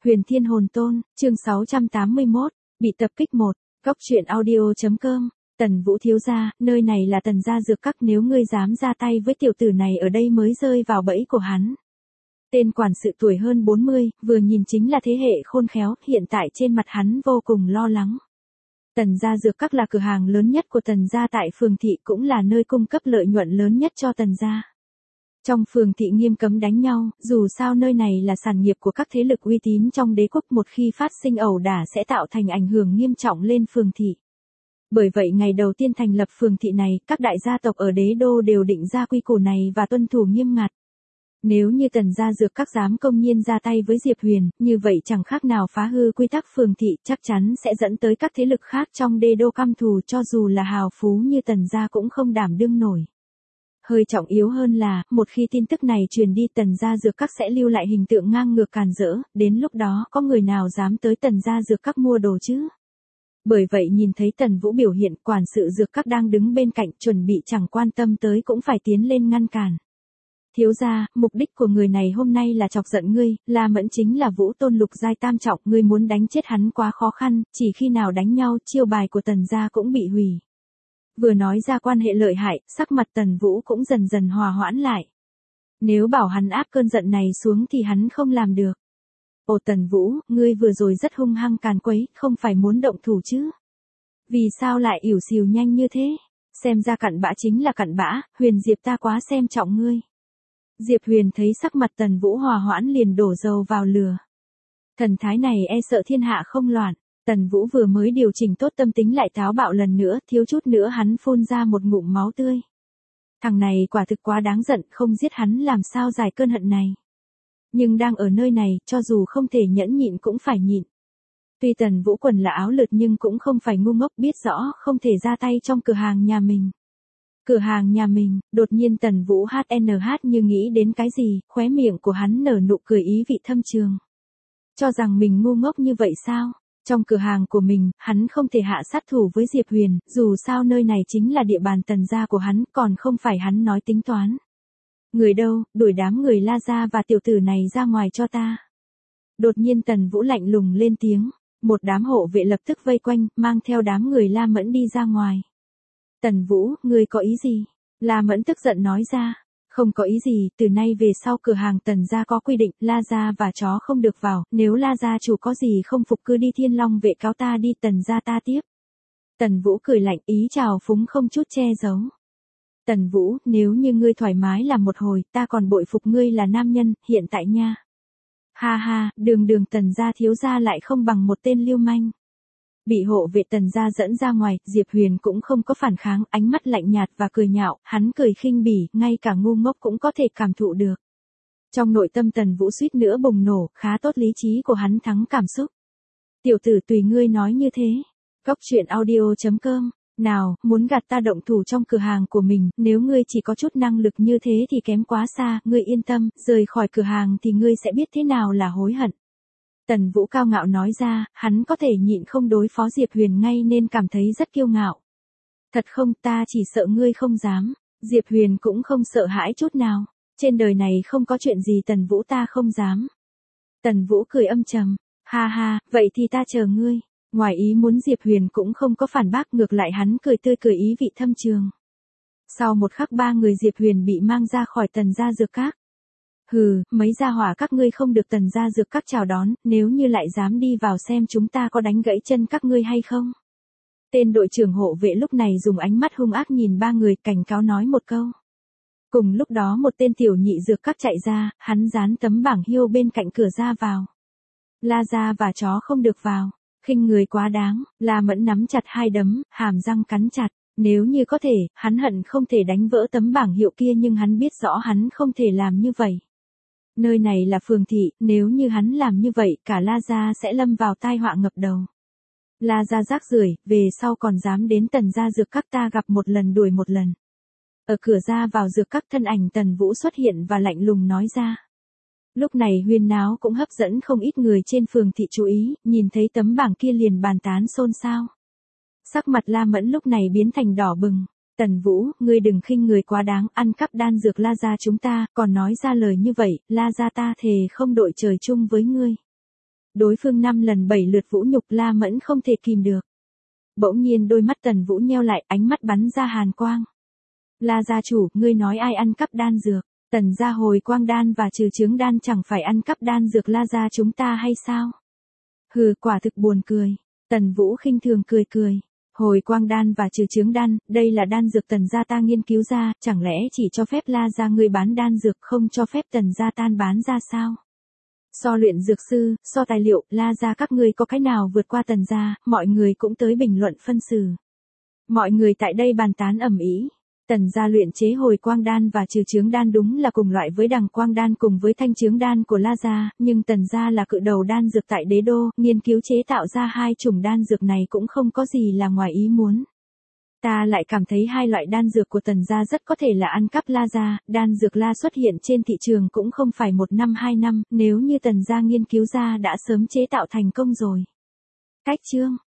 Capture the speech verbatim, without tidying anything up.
Huyền Thiên Hồn Tôn, chương sáu trăm tám mươi mốt, bị tập kích một, góc truyện audio.com, Tần Vũ thiếu gia, nơi này là Tần gia dược các, nếu ngươi dám ra tay với tiểu tử này ở đây mới rơi vào bẫy của hắn. Tên quản sự tuổi hơn bốn mươi, vừa nhìn chính là thế hệ khôn khéo, hiện tại trên mặt hắn vô cùng lo lắng. Tần gia dược các là cửa hàng lớn nhất của Tần gia tại phường thị, cũng là nơi cung cấp lợi nhuận lớn nhất cho Tần gia. Trong phường thị nghiêm cấm đánh nhau, dù sao nơi này là sản nghiệp của các thế lực uy tín trong đế quốc, một khi phát sinh ẩu đả sẽ tạo thành ảnh hưởng nghiêm trọng lên phường thị. Bởi vậy ngày đầu tiên thành lập phường thị này, các đại gia tộc ở đế đô đều định ra quy củ này và tuân thủ nghiêm ngặt. Nếu như Tần gia dược các dám công nhiên ra tay với Diệp Huyền, như vậy chẳng khác nào phá hư quy tắc phường thị, chắc chắn sẽ dẫn tới các thế lực khác trong đế đô căm thù, cho dù là hào phú như Tần gia cũng không đảm đương nổi. Hơi trọng yếu hơn là, một khi tin tức này truyền đi, Tần gia dược các sẽ lưu lại hình tượng ngang ngược càn rỡ, đến lúc đó có người nào dám tới Tần gia dược các mua đồ chứ? Bởi vậy nhìn thấy Tần Vũ biểu hiện, quản sự dược các đang đứng bên cạnh chuẩn bị chẳng quan tâm tới cũng phải tiến lên ngăn cản. Thiếu gia, mục đích của người này hôm nay là chọc giận ngươi, La Mẫn chính là Vũ Tôn lục giai tam trọng, ngươi muốn đánh chết hắn quá khó khăn, chỉ khi nào đánh nhau, chiêu bài của Tần gia cũng bị hủy. Vừa nói ra quan hệ lợi hại, sắc mặt Tần Vũ cũng dần dần hòa hoãn lại. Nếu bảo hắn áp cơn giận này xuống thì hắn không làm được. Ồ Tần Vũ, ngươi vừa rồi rất hung hăng càn quấy, không phải muốn động thủ chứ? Vì sao lại ỉu xìu nhanh như thế? Xem ra cặn bã chính là cặn bã, Huyền Diệp ta quá xem trọng ngươi. Diệp Huyền thấy sắc mặt Tần Vũ hòa hoãn liền đổ dầu vào lửa. Thần thái này e sợ thiên hạ không loạn. Tần Vũ vừa mới điều chỉnh tốt tâm tính lại táo bạo lần nữa, thiếu chút nữa hắn phun ra một ngụm máu tươi. Thằng này quả thực quá đáng giận, không giết hắn làm sao giải cơn hận này. Nhưng đang ở nơi này, cho dù không thể nhẫn nhịn cũng phải nhịn. Tuy Tần Vũ quần là áo lượt nhưng cũng không phải ngu ngốc, biết rõ không thể ra tay trong cửa hàng nhà mình. Cửa hàng nhà mình, đột nhiên Tần Vũ hát en hát như nghĩ đến cái gì, khóe miệng của hắn nở nụ cười ý vị thâm trường. Cho rằng mình ngu ngốc như vậy sao? Trong cửa hàng của mình, hắn không thể hạ sát thủ với Diệp Huyền, dù sao nơi này chính là địa bàn Tần gia của hắn, còn không phải hắn nói tính toán. Người đâu, đuổi đám người La gia và tiểu tử này ra ngoài cho ta. Đột nhiên Tần Vũ lạnh lùng lên tiếng, một đám hộ vệ lập tức vây quanh, mang theo đám người La Mẫn đi ra ngoài. Tần Vũ, ngươi có ý gì? La Mẫn tức giận nói ra. Không có ý gì, từ nay về sau cửa hàng Tần gia có quy định, La gia và chó không được vào, nếu La gia chủ có gì không phục cứ đi Thiên Long vệ cáo ta đi, Tần gia ta tiếp. Tần Vũ cười lạnh, ý chào phúng không chút che giấu. Tần Vũ, nếu như ngươi thoải mái làm một hồi, ta còn bội phục ngươi là nam nhân, hiện tại nha. Ha ha, đường đường Tần gia thiếu gia lại không bằng một tên lưu manh. Bị hộ vệ Tần gia dẫn ra ngoài, Diệp Huyền cũng không có phản kháng, ánh mắt lạnh nhạt và cười nhạo, hắn cười khinh bỉ, ngay cả ngu ngốc cũng có thể cảm thụ được. Trong nội tâm Tần Vũ suýt nữa bùng nổ, khá tốt lý trí của hắn thắng cảm xúc. Tiểu tử tùy ngươi nói như thế. Góc truyện audio.com, nào, muốn gạt ta động thủ trong cửa hàng của mình, nếu ngươi chỉ có chút năng lực như thế thì kém quá xa, ngươi yên tâm, rời khỏi cửa hàng thì ngươi sẽ biết thế nào là hối hận. Tần Vũ cao ngạo nói ra, hắn có thể nhịn không đối phó Diệp Huyền ngay nên cảm thấy rất kiêu ngạo. Thật không, ta chỉ sợ ngươi không dám. Diệp Huyền cũng không sợ hãi chút nào. Trên đời này không có chuyện gì Tần Vũ ta không dám. Tần Vũ cười âm trầm, ha ha, vậy thì ta chờ ngươi. Ngoài ý muốn Diệp Huyền cũng không có phản bác, ngược lại hắn cười tươi cười ý vị thâm trường. Sau một khắc ba người Diệp Huyền bị mang ra khỏi Tần gia dược các. Hừ, mấy gia hỏa các ngươi không được Tần gia dược các chào đón, nếu như lại dám đi vào xem chúng ta có đánh gãy chân các ngươi hay không. Tên đội trưởng hộ vệ lúc này dùng ánh mắt hung ác nhìn ba người, cảnh cáo nói một câu. Cùng lúc đó một tên tiểu nhị dược các chạy ra, hắn dán tấm bảng hiêu bên cạnh cửa ra vào. La gia và chó không được vào, khinh người quá đáng, La Mẫn nắm chặt hai đấm, hàm răng cắn chặt. Nếu như có thể, hắn hận không thể đánh vỡ tấm bảng hiệu kia, nhưng hắn biết rõ hắn không thể làm như vậy. Nơi này là phường thị, nếu như hắn làm như vậy, cả La gia sẽ lâm vào tai họa ngập đầu. La gia rác rưởi, về sau còn dám đến Tần gia dược các, ta gặp một lần đuổi một lần. Ở cửa ra vào dược các, thân ảnh Tần Vũ xuất hiện và lạnh lùng nói ra. Lúc này huyên náo cũng hấp dẫn không ít người trên phường thị chú ý, nhìn thấy tấm bảng kia liền bàn tán xôn xao. Sắc mặt La Mẫn lúc này biến thành đỏ bừng. Tần Vũ, ngươi đừng khinh người quá đáng, ăn cắp đan dược La gia chúng ta, còn nói ra lời như vậy, La gia ta thề không đội trời chung với ngươi. Đối phương năm lần bảy lượt vũ nhục La Mẫn không thể kìm được. Bỗng nhiên đôi mắt Tần Vũ nheo lại, ánh mắt bắn ra hàn quang. La gia chủ, ngươi nói ai ăn cắp đan dược? Tần gia hồi quang đan và trừ chướng đan chẳng phải ăn cắp đan dược La gia chúng ta hay sao? Hừ, quả thực buồn cười. Tần Vũ khinh thường cười cười. Hồi quang đan và trừ chướng đan, đây là đan dược Tần gia ta nghiên cứu ra, chẳng lẽ chỉ cho phép La gia ngươi bán đan dược, không cho phép Tần gia tan bán ra sao? So luyện dược sư, so tài liệu, La gia các ngươi có cái nào vượt qua Tần gia? Mọi người cũng tới bình luận phân xử. Mọi người tại đây bàn tán ầm ĩ. Tần gia luyện chế hồi quang đan và trừ chướng đan đúng là cùng loại với đằng quang đan cùng với thanh chướng đan của La gia, nhưng Tần gia là cự đầu đan dược tại đế đô, nghiên cứu chế tạo ra hai chủng đan dược này cũng không có gì là ngoài ý muốn. Ta lại cảm thấy hai loại đan dược của Tần gia rất có thể là ăn cắp La gia, đan dược La xuất hiện trên thị trường cũng không phải một năm hai năm, nếu như Tần gia nghiên cứu ra đã sớm chế tạo thành công rồi. Cách chương